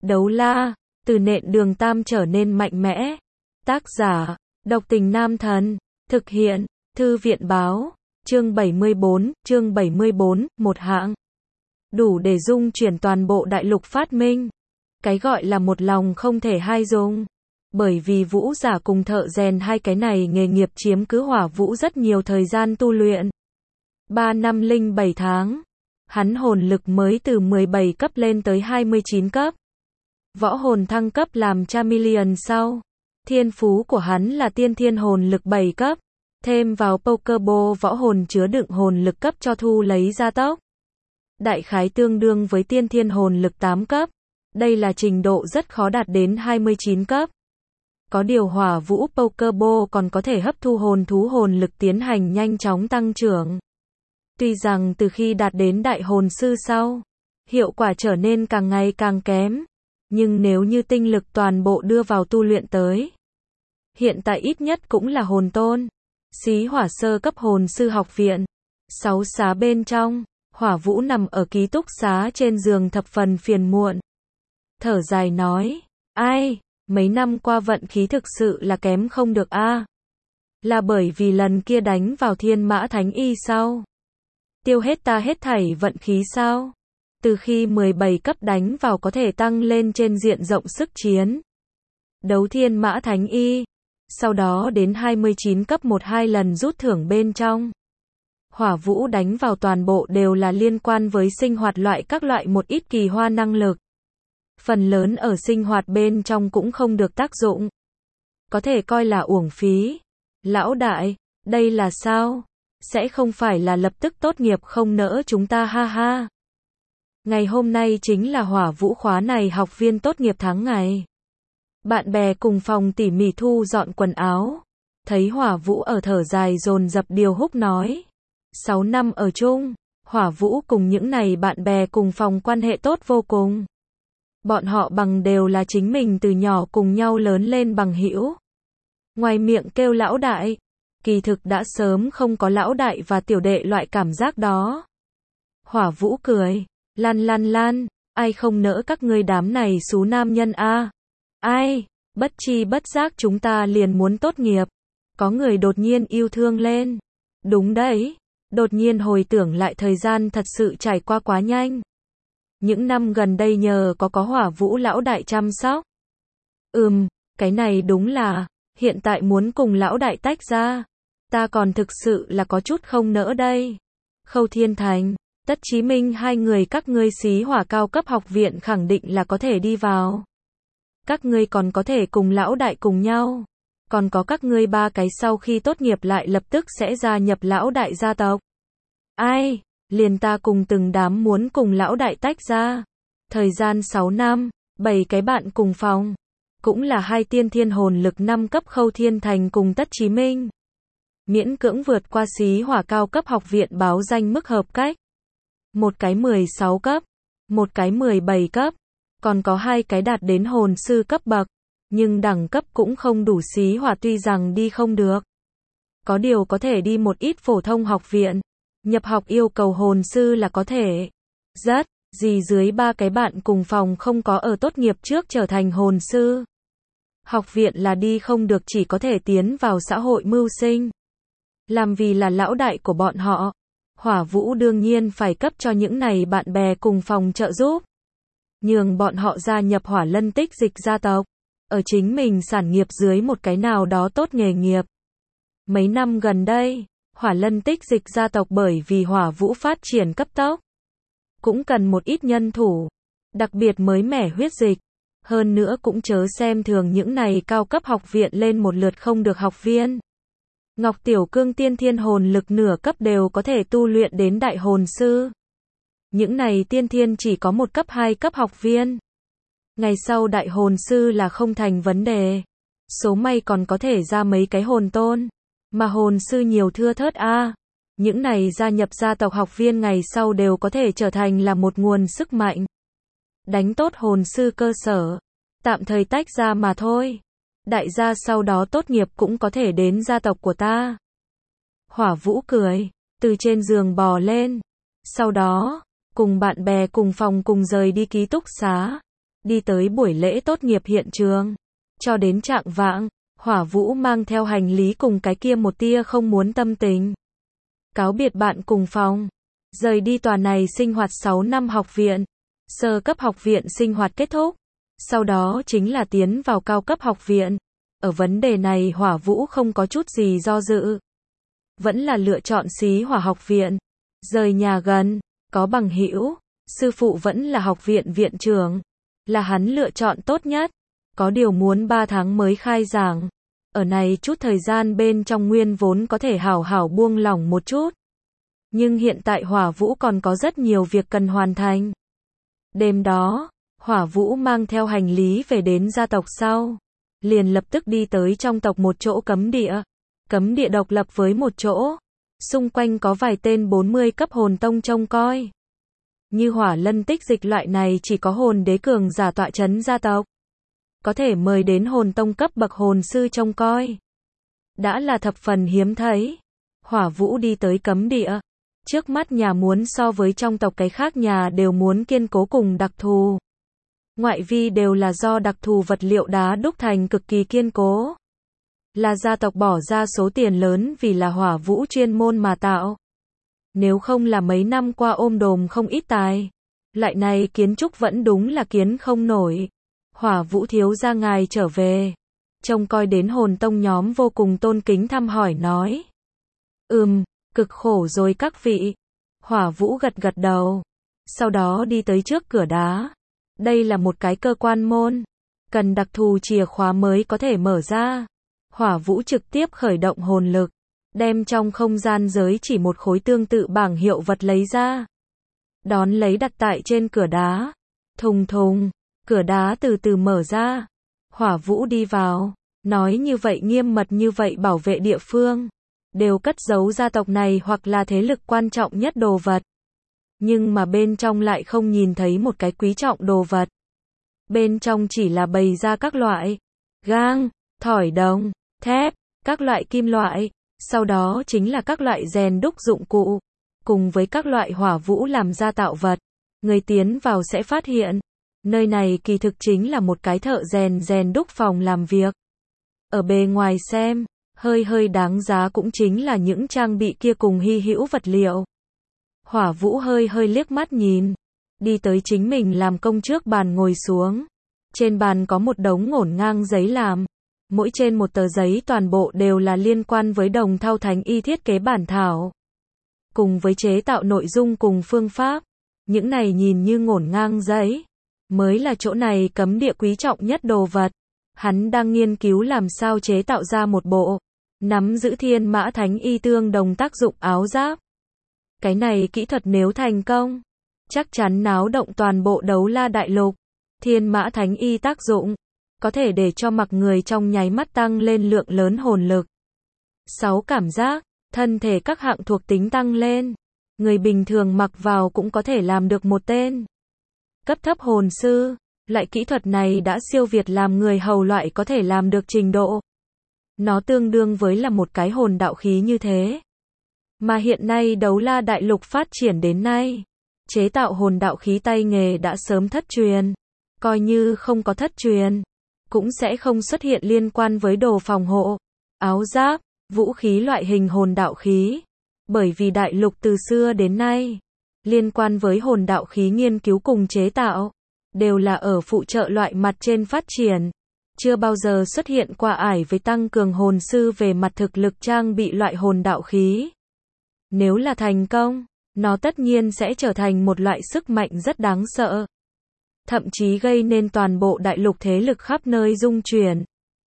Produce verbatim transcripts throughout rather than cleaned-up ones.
Đấu la, từ nện đường tam trở nên mạnh mẽ. Tác giả, độc tình nam thần. Thực hiện, thư viện báo. Chương bảy mươi bốn, chương bảy mươi bốn, một hạng. Đủ để dung chuyển toàn bộ đại lục phát minh. Cái gọi là một lòng không thể hai dùng. Bởi vì vũ giả cùng thợ rèn hai cái này nghề nghiệp chiếm cứ Hỏa Vũ rất nhiều thời gian tu luyện. Ba năm linh bảy tháng. Hắn hồn lực mới từ mười bảy cấp lên tới hai mươi chín cấp. Võ hồn thăng cấp làm Chameleon sau. Thiên phú của hắn là tiên thiên hồn lực bảy cấp. Thêm vào Pokeball võ hồn chứa đựng hồn lực cấp cho thu lấy gia tốc. Đại khái tương đương với tiên thiên hồn lực tám cấp. Đây là trình độ rất khó đạt đến hai mươi chín cấp. Có điều Hỏa Vũ Pokeball còn có thể hấp thu hồn thú hồn lực tiến hành nhanh chóng tăng trưởng. Tuy rằng từ khi đạt đến đại hồn sư sau, hiệu quả trở nên càng ngày càng kém. Nhưng nếu như tinh lực toàn bộ đưa vào tu luyện tới, hiện tại ít nhất cũng là hồn tôn. Xí hỏa sơ cấp hồn sư học viện. Sáu xá bên trong, Hỏa Vũ nằm ở ký túc xá trên giường thập phần phiền muộn. Thở dài nói, ai, mấy năm qua vận khí thực sự là kém không được a. Là bởi vì lần kia đánh vào Thiên Mã Thánh Y sao? Tiêu hết ta hết thảy vận khí sao? Từ khi mười bảy cấp đánh vào có thể tăng lên trên diện rộng sức chiến. Đấu Thiên Mã Thánh Y. Sau đó đến hai mươi chín cấp một hai lần rút thưởng bên trong. Hỏa Vũ đánh vào toàn bộ đều là liên quan với sinh hoạt loại các loại một ít kỳ hoa năng lực. Phần lớn ở sinh hoạt bên trong cũng không được tác dụng. Có thể coi là uổng phí. Lão đại, đây là sao? Sẽ không phải là lập tức tốt nghiệp không nỡ chúng ta ha ha. Ngày hôm nay chính là Hỏa Vũ khóa này học viên tốt nghiệp tháng ngày. Bạn bè cùng phòng tỉ mỉ thu dọn quần áo. Thấy Hỏa Vũ ở thở dài dồn dập điều húc nói. Sáu năm ở chung, Hỏa Vũ cùng những này bạn bè cùng phòng quan hệ tốt vô cùng. Bọn họ bằng đều là chính mình từ nhỏ cùng nhau lớn lên bằng hữu. Ngoài miệng kêu lão đại, kỳ thực đã sớm không có lão đại và tiểu đệ loại cảm giác đó. Hỏa Vũ cười, lan lan lan, ai không nỡ các ngươi đám này xú nam nhân a. Ai, bất chi bất giác chúng ta liền muốn tốt nghiệp. Có người đột nhiên yêu thương lên. Đúng đấy, đột nhiên hồi tưởng lại thời gian thật sự trải qua quá nhanh. Những năm gần đây nhờ có có Hỏa Vũ lão đại chăm sóc. Ừm, cái này đúng là, hiện tại muốn cùng lão đại tách ra. Ta còn thực sự là có chút không nỡ đây. Khâu Thiên Thành, Tất Chí Minh hai người các ngươi xí hỏa cao cấp học viện khẳng định là có thể đi vào. Các ngươi còn có thể cùng lão đại cùng nhau. Còn có các ngươi ba cái sau khi tốt nghiệp lại lập tức sẽ gia nhập lão đại gia tộc. Ai, liền ta cùng từng đám muốn cùng lão đại tách ra. Thời gian sáu năm, bảy cái bạn cùng phòng. Cũng là hai tiên thiên hồn lực năm cấp Khâu Thiên Thành cùng Tất Chí Minh. Miễn cưỡng vượt qua xí hỏa cao cấp học viện báo danh mức hợp cách. Một cái mười sáu cấp, một cái mười bảy cấp, còn có hai cái đạt đến hồn sư cấp bậc, nhưng đẳng cấp cũng không đủ xí hỏa tuy rằng đi không được. Có điều có thể đi một ít phổ thông học viện, nhập học yêu cầu hồn sư là có thể. Rất, gì dưới ba cái bạn cùng phòng không có ở tốt nghiệp trước trở thành hồn sư. Học viện là đi không được chỉ có thể tiến vào xã hội mưu sinh. Làm vì là lão đại của bọn họ, Hỏa Vũ đương nhiên phải cấp cho những này bạn bè cùng phòng trợ giúp. Nhường bọn họ gia nhập Hỏa Lân Tích Dịch gia tộc, ở chính mình sản nghiệp dưới một cái nào đó tốt nghề nghiệp. Mấy năm gần đây, Hỏa Lân Tích Dịch gia tộc bởi vì Hỏa Vũ phát triển cấp tốc, cũng cần một ít nhân thủ, đặc biệt mới mẻ huyết dịch. Hơn nữa cũng chớ xem thường những này cao cấp học viện lên một lượt không được học viên. Ngọc Tiểu Cương tiên thiên hồn lực nửa cấp đều có thể tu luyện đến đại hồn sư. Những này tiên thiên chỉ có một cấp hai cấp học viên. Ngày sau đại hồn sư là không thành vấn đề. Số may còn có thể ra mấy cái hồn tôn. Mà hồn sư nhiều thưa thớt a. Những này gia nhập gia tộc học viên ngày sau đều có thể trở thành là một nguồn sức mạnh. Đánh tốt hồn sư cơ sở. Tạm thời tách ra mà thôi. Đại gia sau đó tốt nghiệp cũng có thể đến gia tộc của ta. Hỏa Vũ cười, từ trên giường bò lên. Sau đó, cùng bạn bè cùng phòng cùng rời đi ký túc xá. đi tới buổi lễ tốt nghiệp hiện trường. Cho đến chạng vạng, Hỏa Vũ mang theo hành lý cùng cái kia một tia không muốn tâm tình. Cáo biệt bạn cùng phòng. Rời đi tòa này sinh hoạt sáu năm học viện. Sơ cấp học viện sinh hoạt kết thúc. Sau đó chính là tiến vào cao cấp học viện. Ở vấn đề này Hỏa Vũ không có chút gì do dự. Vẫn là lựa chọn Xí Hỏa học viện. Rời nhà gần, có bằng hữu, sư phụ vẫn là học viện viện trưởng. Là hắn lựa chọn tốt nhất. Có điều muốn ba tháng mới khai giảng. Ở này chút thời gian bên trong nguyên vốn có thể hảo hảo buông lỏng một chút. Nhưng hiện tại Hỏa Vũ còn có rất nhiều việc cần hoàn thành. Đêm đó, Hỏa Vũ mang theo hành lý về đến gia tộc sau. Liền lập tức đi tới trong tộc một chỗ cấm địa. Cấm địa độc lập với một chỗ. Xung quanh có vài tên bốn mươi cấp hồn tông trông coi. Như Hỏa Lân Tích Dịch loại này chỉ có hồn đế cường giả tọa chấn gia tộc. Có thể mời đến hồn tông cấp bậc hồn sư trông coi. Đã là thập phần hiếm thấy. Hỏa Vũ đi tới cấm địa. Trước mắt nhà muốn so với trong tộc cái khác nhà đều muốn kiên cố cùng đặc thù. Ngoại vi đều là do đặc thù vật liệu đá đúc thành cực kỳ kiên cố. Là gia tộc bỏ ra số tiền lớn vì là Hỏa Vũ chuyên môn mà tạo. Nếu không là mấy năm qua ôm đồm không ít tài. Loại này kiến trúc vẫn đúng là kiến không nổi. Hỏa Vũ thiếu gia ngài trở về. Trông coi đến hồn tông nhóm vô cùng tôn kính thăm hỏi nói. Ừm, cực khổ rồi các vị. Hỏa Vũ gật gật đầu. Sau đó đi tới trước cửa đá. Đây là một cái cơ quan môn. Cần đặc thù chìa khóa mới có thể mở ra. Hỏa Vũ trực tiếp khởi động hồn lực. Đem trong không gian giới chỉ một khối tương tự bảng hiệu vật lấy ra. Đón lấy đặt tại trên cửa đá. Thùng thùng. Cửa đá từ từ mở ra. Hỏa Vũ đi vào. Nói như vậy nghiêm mật như vậy bảo vệ địa phương. Đều cất giấu gia tộc này hoặc là thế lực quan trọng nhất đồ vật. Nhưng mà bên trong lại không nhìn thấy một cái quý trọng đồ vật. Bên trong chỉ là bày ra các loại gang, thỏi đồng, thép, các loại kim loại. Sau đó chính là các loại rèn đúc dụng cụ. Cùng với các loại Hỏa Vũ làm ra tạo vật. Người tiến vào sẽ phát hiện. Nơi này kỳ thực chính là một cái thợ rèn rèn đúc phòng làm việc. Ở bề ngoài xem, hơi hơi đáng giá cũng chính là những trang bị kia cùng hy hữu vật liệu. Hỏa Vũ hơi hơi liếc mắt nhìn. Đi tới chính mình làm công trước bàn ngồi xuống. Trên bàn có một đống ngổn ngang giấy làm. Mỗi trên một tờ giấy toàn bộ đều là liên quan với Đồng Thau Thánh Y thiết kế bản thảo. Cùng với chế tạo nội dung cùng phương pháp. Những này nhìn như ngổn ngang giấy. Mới là chỗ này cấm địa quý trọng nhất đồ vật. Hắn đang nghiên cứu làm sao chế tạo ra một bộ. Nắm giữ Thiên Mã Thánh Y tương đồng tác dụng áo giáp. Cái này kỹ thuật nếu thành công. Chắc chắn náo động toàn bộ Đấu La Đại Lục. Thiên Mã Thánh Y tác dụng. Có thể để cho mặc người trong nháy mắt tăng lên lượng lớn hồn lực. sáu Cảm giác. Thân thể các hạng thuộc tính tăng lên. Người bình thường mặc vào cũng có thể làm được một tên. Cấp thấp hồn sư. Loại kỹ thuật này đã siêu việt làm người hầu loại có thể làm được trình độ. Nó tương đương với là một cái hồn đạo khí như thế. Mà hiện nay Đấu La Đại Lục phát triển đến nay. Chế tạo hồn đạo khí tay nghề đã sớm thất truyền. Coi như không có thất truyền. Cũng sẽ không xuất hiện liên quan với đồ phòng hộ. Áo giáp, vũ khí loại hình hồn đạo khí. Bởi vì Đại Lục từ xưa đến nay. Liên quan với hồn đạo khí nghiên cứu cùng chế tạo. Đều là ở phụ trợ loại mặt trên phát triển. Chưa bao giờ xuất hiện qua ải với tăng cường hồn sư về mặt thực lực trang bị loại hồn đạo khí. Nếu là thành công, nó tất nhiên sẽ trở thành một loại sức mạnh rất đáng sợ. Thậm chí gây nên toàn bộ đại lục thế lực khắp nơi rung chuyển.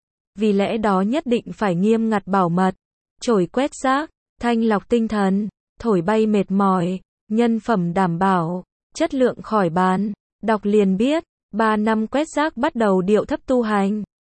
Vì lẽ đó nhất định phải nghiêm ngặt bảo mật. Trổi quét rác, thanh lọc tinh thần, thổi bay mệt mỏi, nhân phẩm đảm bảo, chất lượng khỏi bán. Đọc liền biết, ba năm quét rác bắt đầu điệu thấp tu hành.